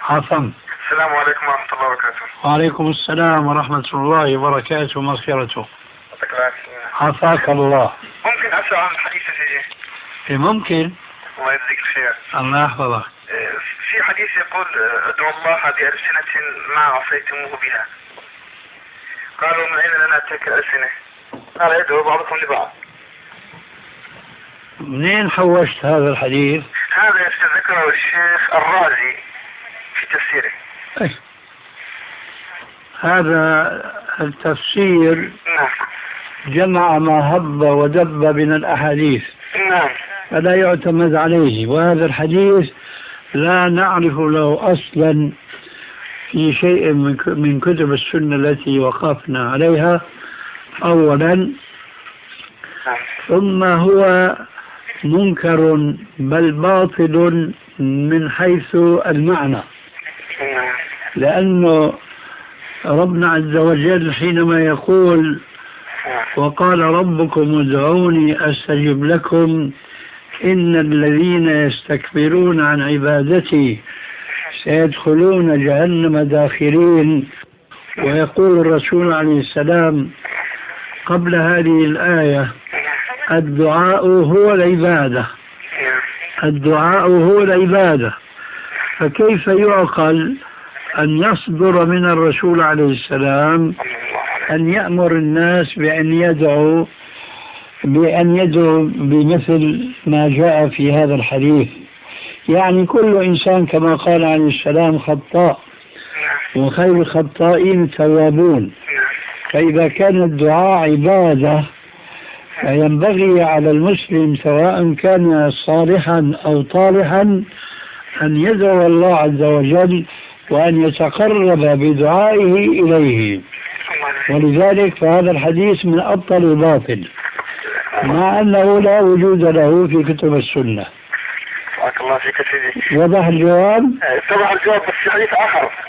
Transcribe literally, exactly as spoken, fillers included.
عفوا. السلام عليكم ورحمة الله وبركاته. وعليكم السلام ورحمة الله وبركاته ومغفرته. عافاك الله. ممكن أسأل عن الحديث سيدي؟ ممكن. الله يجزيك الخير. الله يحفظك. في حديث يقول ادعوا الله بألسنة ما عصيتموه بها. قالوا من أين لنا تلك الألسنة؟ قال ادعوا بعضكم لبعض. منين حوشت هذا الحديث؟ هذا يستذكره الشيخ الرازي في تفسيره. أي. هذا التفسير نعم. جمع ما هب ودب من الأحاديث. نعم. فلا يعتمد عليه، وهذا الحديث لا نعرف له أصلا في شيء من كتب السنة التي وقفنا عليها أولا. ثم هو منكر بل باطل من حيث المعنى، لأنه ربنا عز وجل حينما يقول وقال ربكم ادعوني أستجب لكم إن الذين يستكبرون عن عبادتي سيدخلون جهنم داخرين، ويقول الرسول عليه السلام قبل هذه الآية الدعاء هو العبادة، الدعاء هو العبادة. فكيف يعقل أن يصدر من الرسول عليه السلام أن يأمر الناس بأن يدعوا بأن يدعوا بمثل ما جاء في هذا الحديث؟ يعني كل إنسان كما قال عليه السلام خطاء، وخير الخطائين التوابون. فإذا كان الدعاء عبادة فينبغي على المسلم سواء كان صالحا أو طالحا أن يدعو الله عز وجل وأن يتقرب بدعائه إليه. ولذلك فهذا الحديث من أبطل الباطل، مع أنه لا وجود له في كتب السنة. بارك الله فيك سيدي. وضح الجواب؟ طبعا الجواب بس في حديث آخر.